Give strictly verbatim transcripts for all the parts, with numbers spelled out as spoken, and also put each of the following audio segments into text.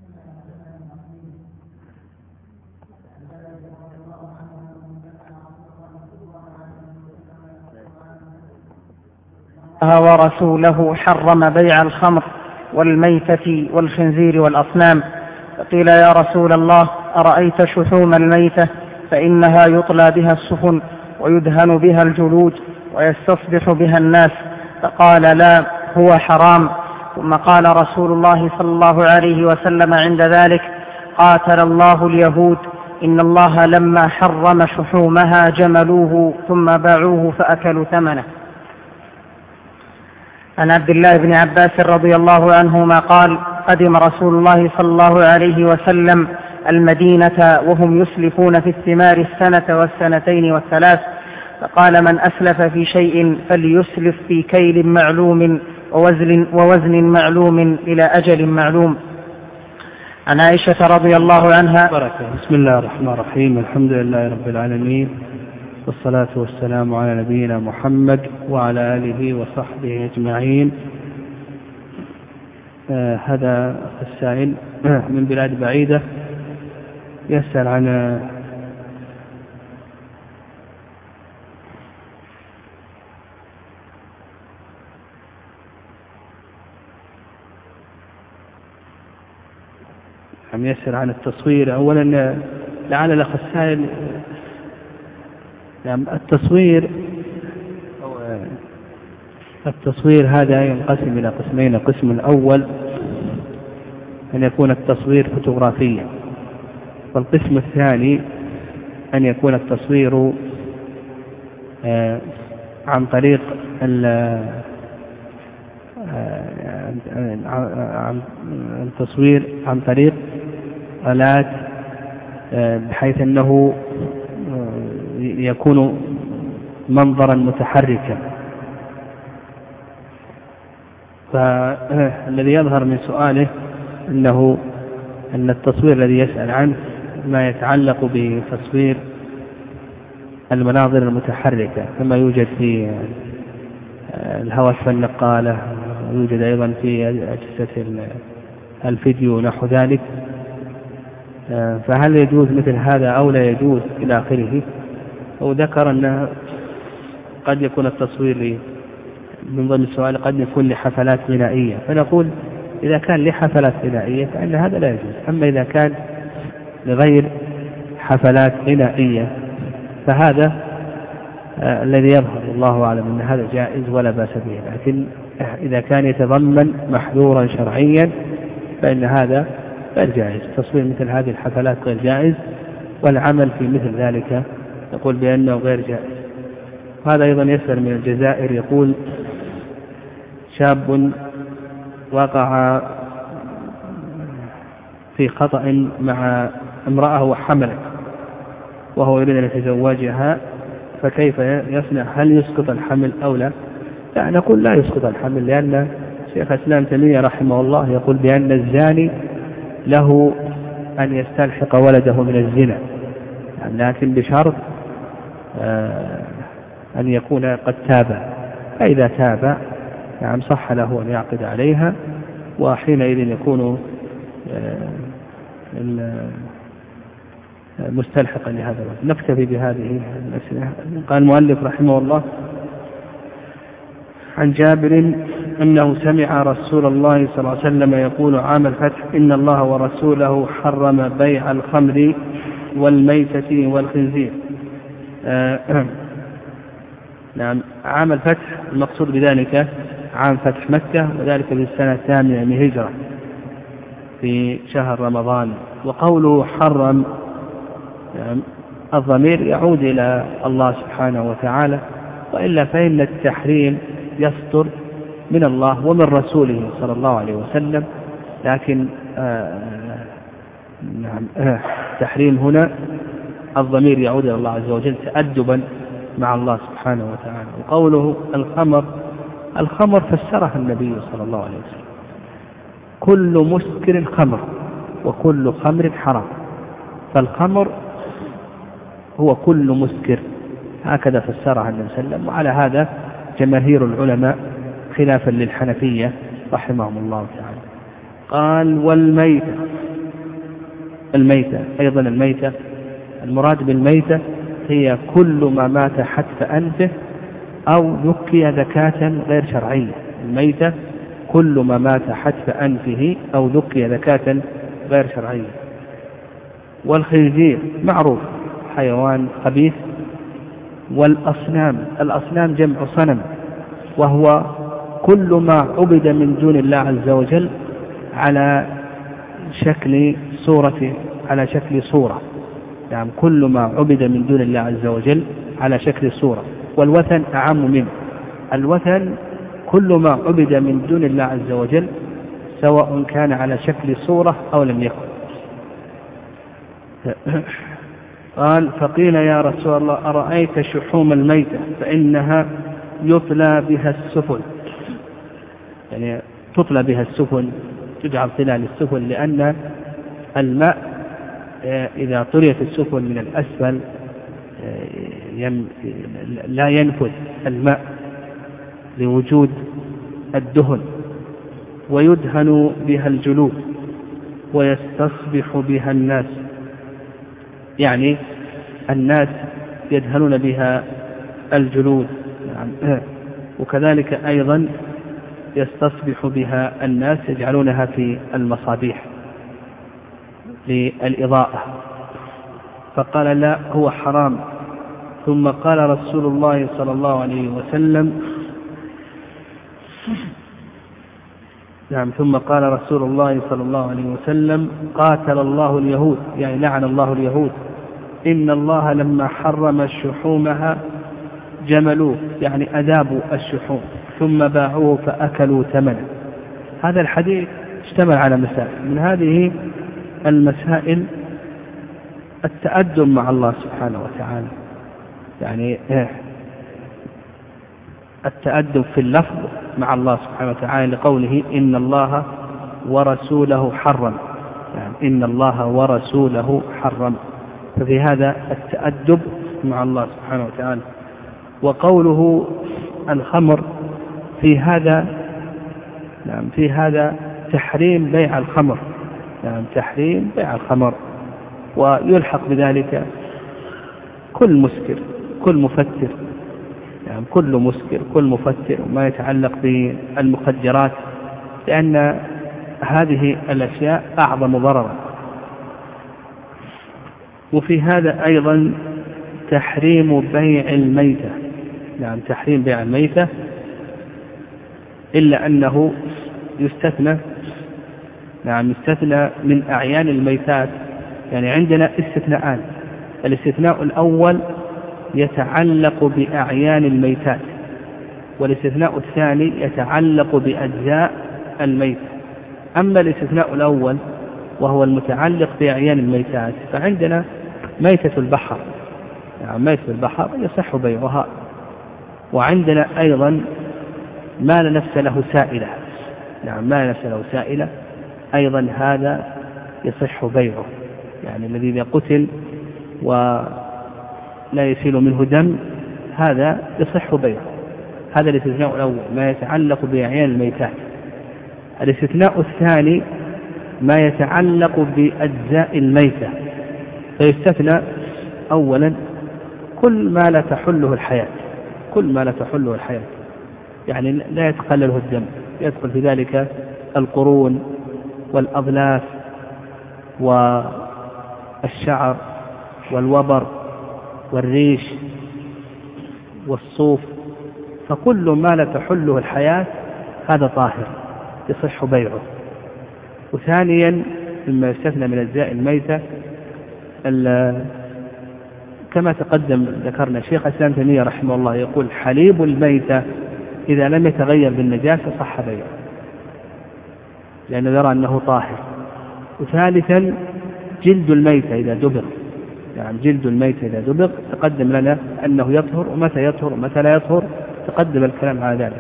ورسوله حرم بيع الخمر والميتة والخنزير والأصنام. فقيل يا رسول الله أرأيت شحوم الميتة فإنها يطلى بها السفن ويدهن بها الجلود ويستصبح بها الناس. فقال لا، هو حرام. ثم قال رسول الله صلى الله عليه وسلم عند ذلك: قاتل الله اليهود، إن الله لما حرم شحومها جملوه ثم باعوه فأكلوا ثمنه. عن عبد الله بن عباس رضي الله عنهما قال: قدم رسول الله صلى الله عليه وسلم المدينة وهم يسلفون في الثمار السنة والسنتين والثلاث، فقال: من أسلف في شيء فليسلف في كيل معلوم ووزن, ووزن معلوم إلى أجل معلوم. عن عائشة رضي الله عنها. بركة. بسم الله الرحمن الرحيم، الحمد لله رب العالمين، والصلاة والسلام على نبينا محمد وعلى آله وصحبه أجمعين. آه هذا السائل من بلاد بعيدة يسأل عن عم يسأل عن التصوير. أولا لعل الأخ السائل يعني التصوير التصوير هذا ينقسم إلى قسمين. القسم الأول أن يكون التصوير فوتوغرافيا، والقسم الثاني أن يكون التصوير عن طريق التصوير عن طريق آلات بحيث أنه يكون منظرا متحركا. فالذي يظهر من سؤاله أنه أن التصوير الذي يسأل عنه ما يتعلق بتصوير المناظر المتحركة، كما يوجد في الهواتف النقالة، ويوجد أيضا في أجهزة الفيديو نحو ذلك. فهل يجوز مثل هذا أو لا يجوز إلى آخره؟ وذكر أنه قد يكون التصوير من ضمن السؤال قد يكون لحفلات غنائية، فنقول إذا كان لحفلات غنائية فإن هذا لا يجوز. أما إذا كان لغير حفلات غنائية فهذا آه الذي يظهر الله أعلم أن هذا جائز ولا بأس به. لكن إذا كان يتضمن محظورا شرعيا فإن هذا غير جائز. تصوير مثل هذه الحفلات غير جائز، والعمل في مثل ذلك يقول بأنه غير جائز. هذا أيضا يسأل من الجزائر يقول: شاب وقع في خطأ مع امرأة وحملت وهو يريد أن يتزوجها، فكيف يصنع؟ هل يسقط الحمل أو لا؟ لا، نقول لا يسقط الحمل، لأن شيخ الإسلام تيمية رحمه الله يقول بأن الزاني له أن يستلحق ولده من الزنا، لكن بشرط أن يكون قد تاب. فإذا تاب يعني صح له أن يعقد عليها، وحينئذ يكون مستلحقا لهذا الوقت. نكتفي بهذه الأسئلة. قال المؤلف رحمه الله: عن جابر أنه سمع رسول الله صلى الله عليه وسلم يقول عام الفتح: إن الله ورسوله حرم بيع الخمر والميتة والخنزير. آه نعم، عام الفتح المقصود بذلك عام فتح مكة، وذلك في السنة الثامنة من هجرة في شهر رمضان. وقوله حرم نعم الضمير يعود إلى الله سبحانه وتعالى، وإلا فإن التحريم يصدر من الله ومن رسوله صلى الله عليه وسلم. لكن آه نعم آه التحريم هنا الضمير يعود إلى الله عز وجل تأدبا مع الله سبحانه وتعالى. وقوله الخمر، الخمر فسرها النبي صلى الله عليه وسلم: كل مسكر خمر وكل خمر حرام. فالخمر هو كل مسكر، هكذا فسرها النبي صلى الله عليه وسلم. وعلى هذا جماهير العلماء خلافا للحنفية رحمهم الله تعالى. قال والميتة، الميتة. أيضا الميتة المراد بالميتة هي كل ما مات حتف أنفه أو ذكي ذكاة غير شرعية. الميتة كل ما مات حتف أنفه أو ذكي ذكاة غير شرعية. والخنزير معروف حيوان خبيث. والأصنام الأصنام جمع صنم، وهو كل ما عبد من دون الله عز وجل على شكل صورة على شكل صورة يعني كل ما عبد من دون الله عز وجل على شكل صورة. والوثن أعم منه. الوثن كل ما عبد من دون الله عز وجل سواء كان على شكل صورة أو لم يكن. قال فقيل يا رسول الله أرأيت شحوم الميتة فإنها يطلى بها السفن، يعني تطلى بها السفن، تجعل طلال السفن، لأن الماء إذا طريت السفن من الأسفل لا ينفذ الماء لوجود الدهن، ويدهن بها الجلود ويستصبح بها الناس، يعني الناس يدهنون بها الجلود. وكذلك أيضا يستصبح بها الناس، يجعلونها في المصابيح للإضاءة. فقال لا هو حرام. ثم قال رسول الله صلى الله عليه وسلم نعم ثم قال رسول الله صلى الله عليه وسلم قاتل الله اليهود، يعني لعن الله اليهود، إن الله لما حرم شحومها جملوه، يعني أذابوا الشحوم ثم باعوه فأكلوا ثمنه. هذا الحديث اشتمل على مسائل. من هذه المسائل التأدب مع الله سبحانه وتعالى، يعني التأدب في اللفظ مع الله سبحانه وتعالى لقوله إن الله ورسوله حرم، يعني إن الله ورسوله حرم، ففي هذا التأدب مع الله سبحانه وتعالى. وقوله الخمر في هذا نعم في هذا تحريم بيع الخمر، نعم تحريم بيع الخمر، ويلحق بذلك كل مسكر كل مفتر، يعني كل مسكر كل مفتر وما يتعلق بالمخدرات، لأن هذه الأشياء أعظم ضررا. وفي هذا أيضا تحريم بيع الميتة، يعني تحريم بيع الميتة، إلا أنه يستثنى نعم يستثنى من أعيان الميتات. يعني عندنا استثناءان، الاستثناء الأول يتعلق بأعيان الميتات، والاستثناء الثاني يتعلق بأجزاء الميت. أما الاستثناء الأول وهو المتعلق بأعيان الميتات فعندنا ميتة البحر، يعني ميتة البحر يصح بيعها. وعندنا أيضا ما لا نفس له سائلة، يعني ما لا نفس له سائلة أيضا هذا يصح بيعه، يعني الذي إذا قتل ولا يسيل منه دم هذا يصح بيعه. هذا الاستثناء الأول ما يتعلق بأعيان الميتات. الاستثناء الثاني ما يتعلق بأجزاء الميتة، فيستثنى أولا كل ما لا تحله الحياة، كل ما لا تحله الحياة، يعني لا يتخلله الدم، يدخل في ذلك القرون والأظلاف والشعر والوبر والريش والصوف، فكل ما لا تحله الحياة هذا طاهر يصح بيعه. وثانيا مما يستثنى من أجزاء الميتة كما تقدم ذكرنا شيخ الإسلام ابن تيمية رحمه الله يقول حليب الميتة إذا لم يتغير بالنجاسة صح بيعه، لأنه يرى أنه طاهر. وثالثا جلد الميتة إذا دبغ، يعني جلد الميتة إذا دبغ تقدم لنا أنه يطهر، ومتى يطهر ومتى لا يطهر تقدم الكلام على ذلك.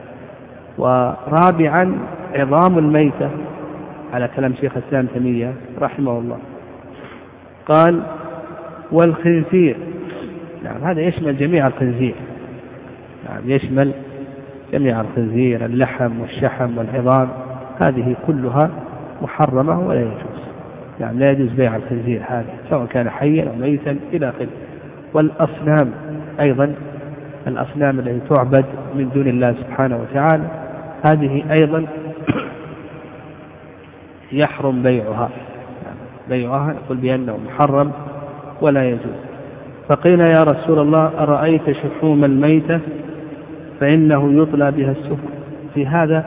ورابعا عظام الميتة على كلام شيخ الإسلام ابن تيمية رحمه الله. قال والخنزير، يعني هذا يشمل جميع الخنزير، يعني يشمل جميع الخنزير، اللحم والشحم والعظام، هذه كلها محرمة ولا يجوز. يعني لا يجوز بيع الخنزير هذا سواء كان حيا أو ميتا إلى آخره. والأصنام أيضا، الأصنام التي تعبد من دون الله سبحانه وتعالى هذه أيضا يحرم بيعها، بيعها نقول بأنه محرم ولا يجوز. فقيل يا رسول الله أرأيت شحوم الميتة فإنه يطلى بها السفن. في هذا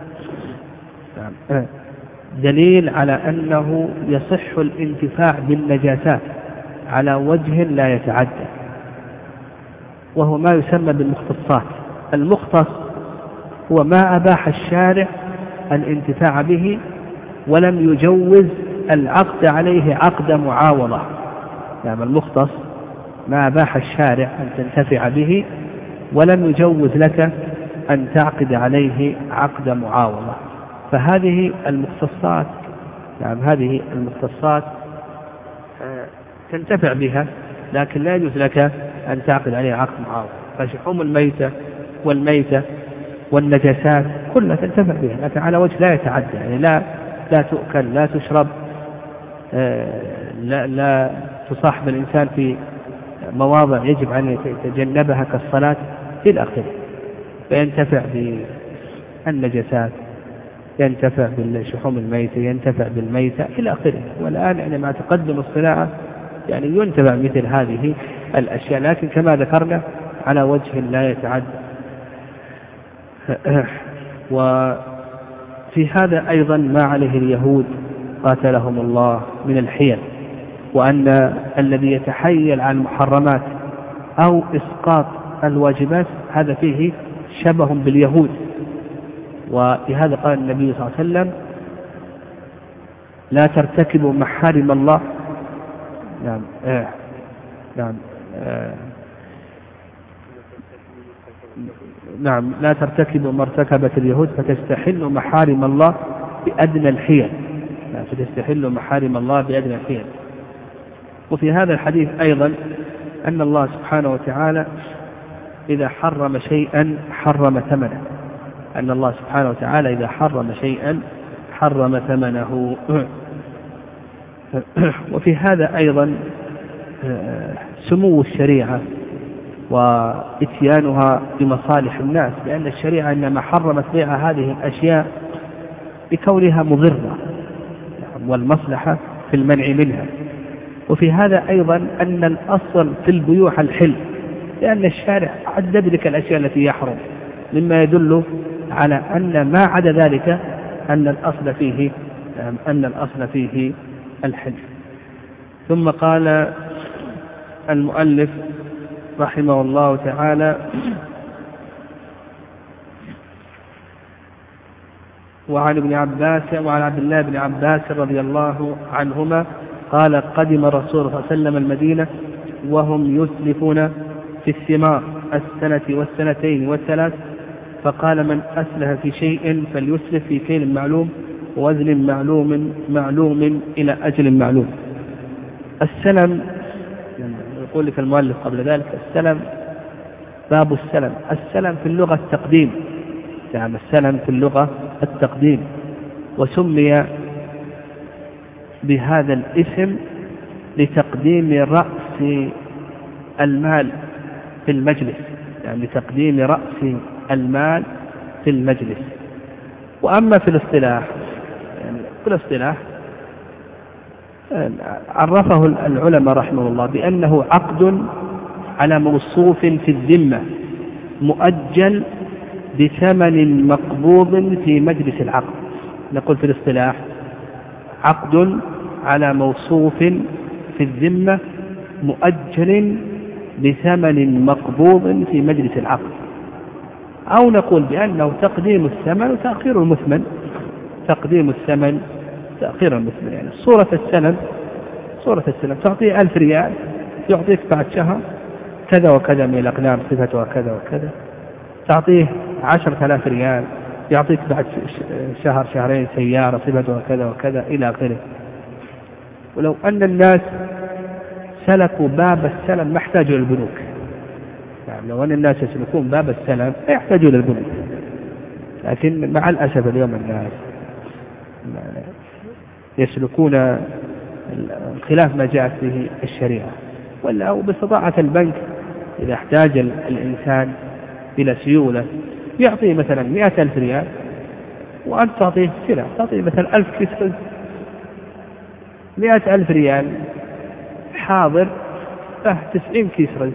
دليل على أنه يصح الانتفاع بالنجاسات على وجه لا يتعدى، وهو ما يسمى بالمختصات. المختص هو ما أباح الشارع الانتفاع به ولم يجوز العقد عليه عقد معاوضة. يعني المختص ما أباح الشارع أن تنتفع به ولم يجوز لك أن تعقد عليه عقد معاوضة. فهذه المختصات، يعني هذه المختصات تنتفع بها لكن لا يجوز لك أن تعقد عليها عقد معاوضة. فشحوم الميتة والميتة والنجاسات كلها تنتفع بها لكن على وجه لا يتعدى، يعني لا لا تؤكل لا تشرب، لا, لا تصاحب الإنسان في مواضع يجب أن يتجنبها كالصلاة إلى آخره. فينتفع بالنجاسات، ينتفع بالشحوم الميتة، ينتفع بالميتة إلى آخره. والآن يعني مع تقدم الصناعة يعني ينتفع مثل هذه الأشياء لكن كما ذكرنا على وجه لا يتعدى. وفي هذا أيضا ما عليه اليهود قاتلهم الله من الحيل، وأن الذي يتحيل عن المحرمات أو إسقاط الواجبات هذا فيه شبه باليهود. ولهذا قال النبي صلى الله عليه وسلم لا ترتكبوا محارم الله. نعم آه. نعم آه. نعم لا ترتكبوا ما ارتكبت اليهود فتستحلوا محارم الله بأدنى الحيل، يعني فتستحلوا محارم الله بأدنى الحيل. وفي هذا الحديث أيضا أن الله سبحانه وتعالى إذا حرم شيئا حرم ثمنه، أن الله سبحانه وتعالى إذا حرم شيئا حرم ثمنه. وفي هذا أيضا سمو الشريعة وإتيانها بمصالح الناس، لأن الشريعة إنما حرمت بيع هذه الأشياء بكونها مضرة والمصلحة في المنع منها. وفي هذا أيضا أن الأصل في البيوع الحل، لأن الشارع عدد لك الأشياء التي يحرم، مما يدل على أن ما عدا ذلك أن الأصل فيه أن الأصل فيه الحل. ثم قال المؤلف رحمه الله تعالى وعن ابن عباس وعن عبد الله بن عباس رضي الله عنهما قال قدم الرسول صلى الله عليه وسلم المدينة وهم يسلفون في الثمار السنة والسنتين والثلاث، فقال من أسلف في شيء فليسلف في كيل معلوم ووزن معلوم معلوم إلى أجل معلوم. السلم يقول لك المؤلف قبل ذلك السلم باب السلم. السلم في اللغة التقديم، يعني السلم في اللغة التقديم، وسمي بهذا الاسم لتقديم رأس المال في المجلس، يعني لتقديم رأس المال في المجلس. وأما في الاصطلاح، يعني في الاصطلاح عرفه العلماء رحمه الله بأنه عقد على موصوف في الذمة مؤجل بثمن مقبوض في مجلس العقد. نقول في الاصطلاح عقد على موصوف في الذمة مؤجل بثمن مقبوض في مجلس العقد، أو نقول بأنه تقديم الثمن وتأخير المثمن، تقديم الثمن تأخير المثمن. يعني صورة السلم صورة السلم تعطيه ألف ريال يعطيك بعد شهر كذا وكذا من الأقلام صفتها كذا وكذا، تعطيه عشرة آلاف ريال يعطيك بعد شهر شهرين سيارة صفتها كذا وكذا إلى آخره. ولو أن الناس سلكوا باب السلم ما احتاجوا للبنوك، يعني لو أن الناس يسلكون باب السلم لا يحتاجوا للبنوك، لكن مع الأسف اليوم الناس يسلكون الخلاف ما جاءت به الشريعة. ولا باستطاعة البنك إذا احتاج الإنسان إلى سيولة يعطيه مثلا مئة ألف ريال وأنت تعطيه سلع، تعطيه مثلا ألف كيس رز، مئة ألف ريال حاضر له تسعين كيس رز،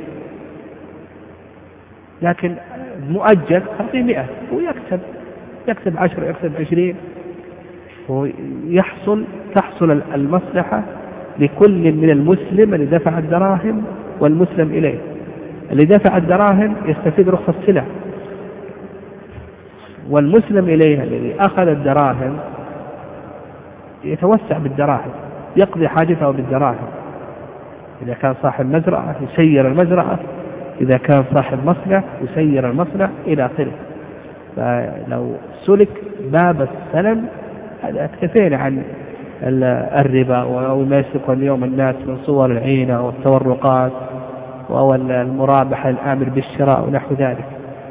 لكن مؤجل تعطيه مئة ويكسب يكسب عشر يكسب عشرين، ويحصل تحصل المصلحة لكل من المسلم اللي دفع الدراهم والمسلم إليه. اللي دفع الدراهم يستفيد رخص السلع، والمسلم إليه الذي أخذ الدراهم يتوسع بالدراهم، يقضي حاجته بالدراهم. إذا كان صاحب مزرعة يسير المزرعة، إذا كان صاحب مصنع يسير المصنع إلى آخره. فلو سلك باب السلم هذا كثير عن الربا أو ما يسلكه اليوم الناس من صور العينة والتورقات أو المرابحة الآمر بالشراء ونحو ذلك.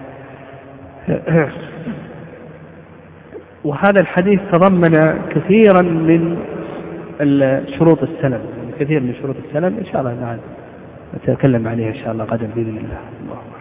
وهذا الحديث تضمن كثيرا من شروط السلم، كثير من شروط السلم إن شاء الله نتكلم عليها إن شاء الله غدا بإذن الله.